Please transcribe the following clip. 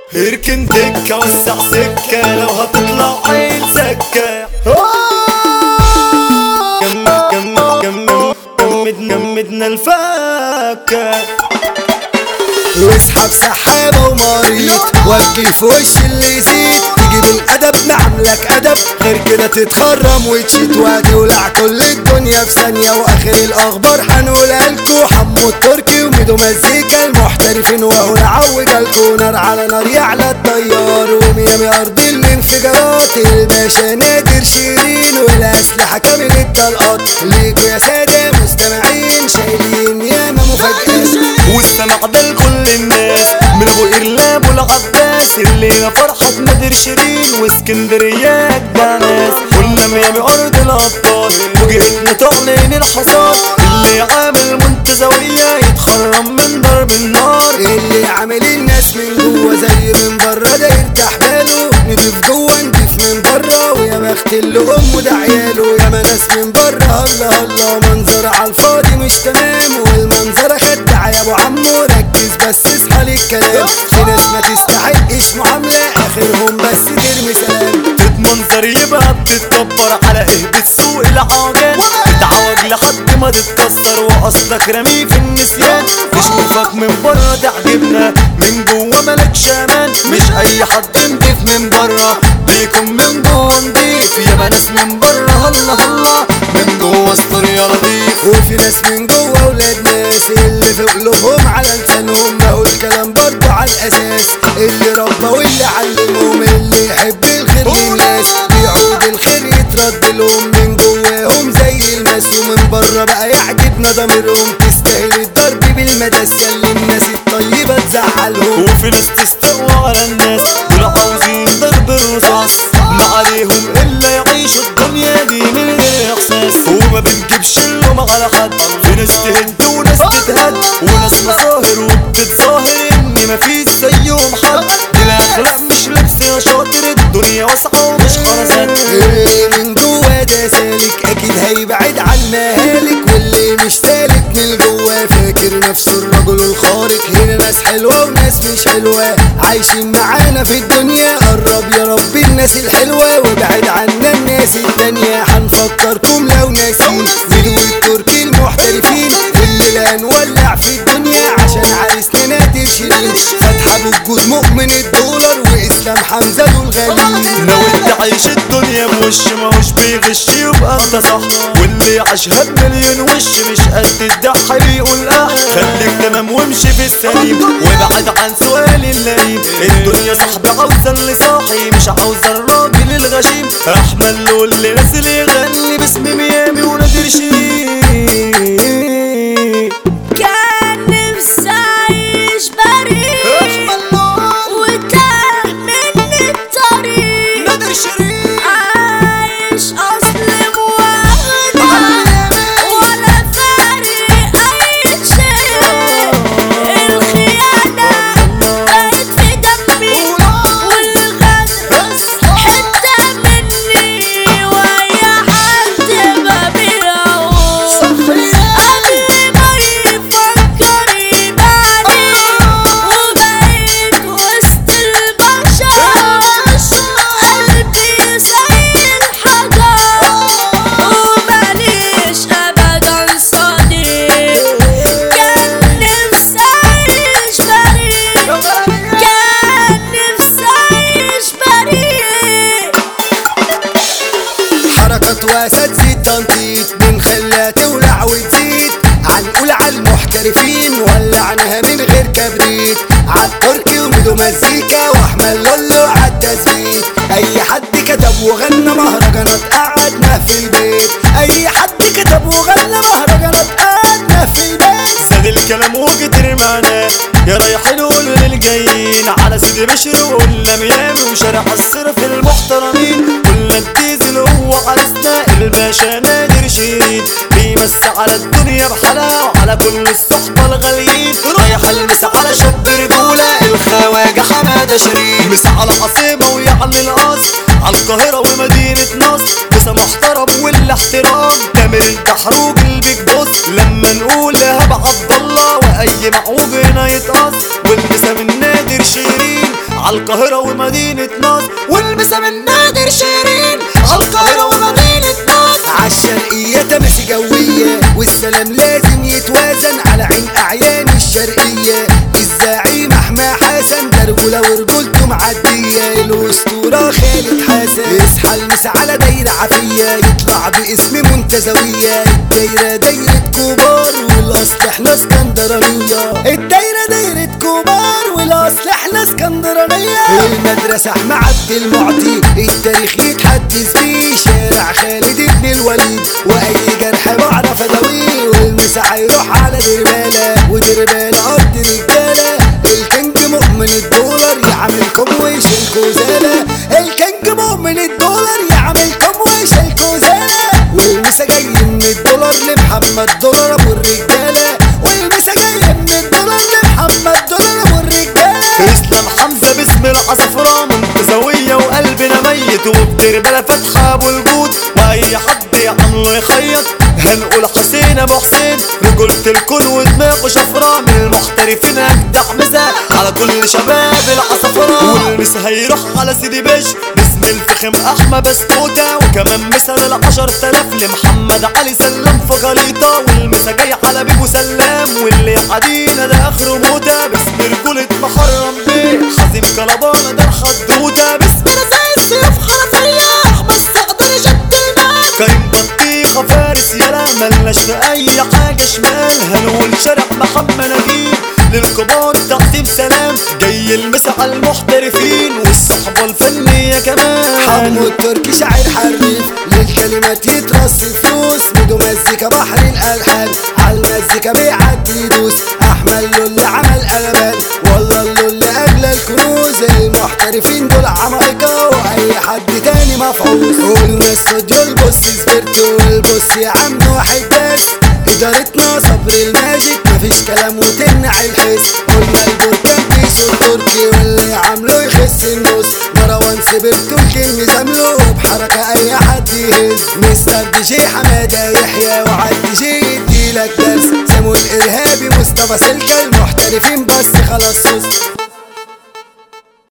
اركن دكة وسع سكة لو هتطلع عين سكة. جمدنا الفكة واسحب سحابة ومريض وجه في وش اللي يزيد تجيب الأدب نعملك أدب غير كده تتخرم وتشيت وهتولع كل الدنيا في ثانية. وآخر الأخبار هنقولها لكو حمو التركي وميدو مزيكا المحترفين وهو يعوجالكو نار على نار يعلى الطيار وميامي أرض الانفجارات الباشا نادر شيرين والأسلحة كامل الطلقات ليكو يا سادة مستمعين شايلين ياما مفاجآت والسمع ده لكل الناس من ابو قرلاب والعباس اللي فرحة نادر شيرين واسكندرية اجدع ناس. قلنا ميامي ارض الابطال وجهتنا تعلن الحصاد اللي عامل منتزوية يتخرم من ضرب النار اللي عامل الناس من جوه زي من بره ده يرتاح باله نضيف جوه نضيف من بره ويا بخت اللي امه ده عياله ياما ناس من بره الله الله منظر على الفاضي مش تمام والمنظر خدع يا ابو عمو ركز بس اصحى للكلام في ناس ما تستحقش معامله اخرهم بس ترمي سلام تتمنظر يبقى بتتكبر على ايه بتسوق العجل تتعوج لحد ما تتكسر واصلك رميه في النسيان. نشوفك من بره تعجبنا من جوه ملكش امان مش اي حد نضيف من بره بيكون من جوه نضيف ياما ناس من بره هلا هلا من جوه استر يا لطيف. وفي ناس من جوه ولاد ناس اللي في قلوبهم على لسانهم بقول كلام برضه على الاساس اللي ربى واللي علمهم اللي يحب الخير للناس بيعود الخير يترد لهم من جواهم زي الماس ومن بره بقى يعجبنا ضميرهم تستاهل الضرب بالمداس ياللي الناس الطيبه تزعلهم. وفي ناس تستوى على الناس دول عاوزين ضرب الرصاص ما عليهم الا يعيشوا الدنيا دي من غير احساس وما بنجيبش اللوم على حد. في ناس تهد وناس تتهد وناس مظاهر وبتتظاهر ان مفيش زيهم حد دي الاخلاق مش لبس يا شاطر الدنيا واسعه ومش خرزات. اللي من جوا ده سالك اكيد هيبعد عن مهالك واللي مش سالك من جوا فاكر نفسه الرجل الخارق. هنا ناس حلوه وناس مش حلوه عايشين معانا في الدنيا قرب يا رب الناس الحلوه وابعد عنا الناس التانيه. هنفكركم لو ناسين ميدو التركي المحترفين اللي هنولع في الدنيا عشان عريسنا نادر شيرين فاتحه بالجود مؤمن الدولار واسلام حمزه دول غاليين. لو انت عايش الدنيا بوش ماهوش بيغش يبقى انت صح واللي عاشها بمليون وش مش قد الضحى بيقول خليك تمام وامشي في السليم وابعد عن سؤال اللئيم. الدنيا صاحبي عاوزه اللي صاحي مش عاوزه الراجل الغشيم. احمل له اللي نازل يغني باسم ميامي ونادر شيرين. كان نفسي اعيش بريء وتاه مني الطريق نادر شيرين عايش اظلم واخدع ولا فارق اي شيء. الخيانة بقت في دمي والغدر حتة مني واي حد ببيعه قبل ما يفكر يبعني وبقيت وسط البشر قلبي زي الحجر وماليش ابدا صديق. كان نفسي اعيش بريء كان نفسي اعيش بريء. حركات واسد زيد تنطيط بنخليها تولع وتزيد هنقول على المحترفين ولعناها من غير كبريت عالتركي وميدو مزيكا واحمد لولو عالتثبيت. اي حد كتب وغنى مهرجانات قعدنا في البيت اي حد كتب وغنى مهرجانات قعدنا في البيت. زاد الكلام وكتر معناه يا رايحين قولوا للجايين على سيدي بشر وقلنا ميامي وشارع الصرف المحترمين. قلنا الديزل هو عرسنا الباشا نادر شيرين بيمس على الدنيا بحلاوة وعلى كل الصحبة الغاليين. رايح المس على شاب رجولة الخواجة حمادة شيرين مس على عصيبة ويعلي القصر على القاهرة ومدينة نصر مسا محترم والاحترام تامر الدحروج البيج بوس لما نقول هبة عبد الله واي معوج هنا يتقص والمسا من نادر شيرين عالقاهرة ومدينة نصر، والمسا من نادر شيرين عالقاهرة ومدينة نصر. عالشرقية تماسي جوية والسلام لازم يتوازن على عين أعيان الشرقية. الزعيم أحمد حسن ده رجولة ورجولته معدية. الأسطورة خالد حسن يصحى المسا على دايرة عافية يطلع باسم منتزوية. الدايرة دايرة كبار والأصل احنا اسكندرانية. الدايرة دايرة كبار والأصل احنا اسكندرانية. المدرسة أحمد عبد المعطي التاريخ يتحدث بيه. شارع خالد بن الوليد وأي جرح بعرف أداويه. والمسا هيروح على دربالة ودربالة أرض رجالة. الكينج مؤمن الدولار يعملكم ويشيلكوا زالة. الكينج مؤمن الدولار يعملكم ويشيلكوا زالة. والمسا جاي من الدولار لمحمد دولار أبو الرجالة. والمسا جاي من الدولار لمحمد دولار أبو الرجالة. اسلام حمزة باسم العصفرة منتزوية وقلبنا ميت، وبدربالة فتحة ابو الجود واي حد يعمله يخيط. هنقول حسين ابو حسين رجولة الكون ودماغه شفرة، من المحترفين اجدع مسا على كل شباب العصفرة. والمسا هيروح على سيدي باشا باسم الفخم احمد بسكوتة، وكمان مثل ال10,000 لمحمد علي سلام في خليطة. والمسا جاي على بيبو سلام واللي عدينا ده اخره موتة، باسم رجولة محرم بيه حزين كلبانة ده الحدوتة. باسم رزاق السيوف حرفية احمد استقدر شد المال. كريم بطيخة فارس يلا ملناش في اي حاجة شمال. هنقول شارع محمد نجيب للكبار تقسيم سلام. جاي المسا على المحترفين والصحبة الفنية كمان. حمو التركي شاعر حريف للكلمات يترص فلوس. ميدو مزيكا بحر الالحان عالمزيكا بيعدي يدوس. احمد لولي عمل قلبان والله اللولي اغلى الكنوز. المحترفين دول عمايكا واي حد تاني مفعوص. قلنا استوديو البص سبرتو والبص يا عم واحد بس. ادارتنا صبر الماجيك مفيش كلام وتمنع الحس. قلنا البركان بيسو التركي واللي عامله يخس النص. مروان سبرتو الكلم زمله بحركة اي حد يهز. مستر دي جي حمادة يحيى وعد دي جي يديلك درس. سمو الارهابي مصطفى سلكة المحترفين بس خلاص صوص.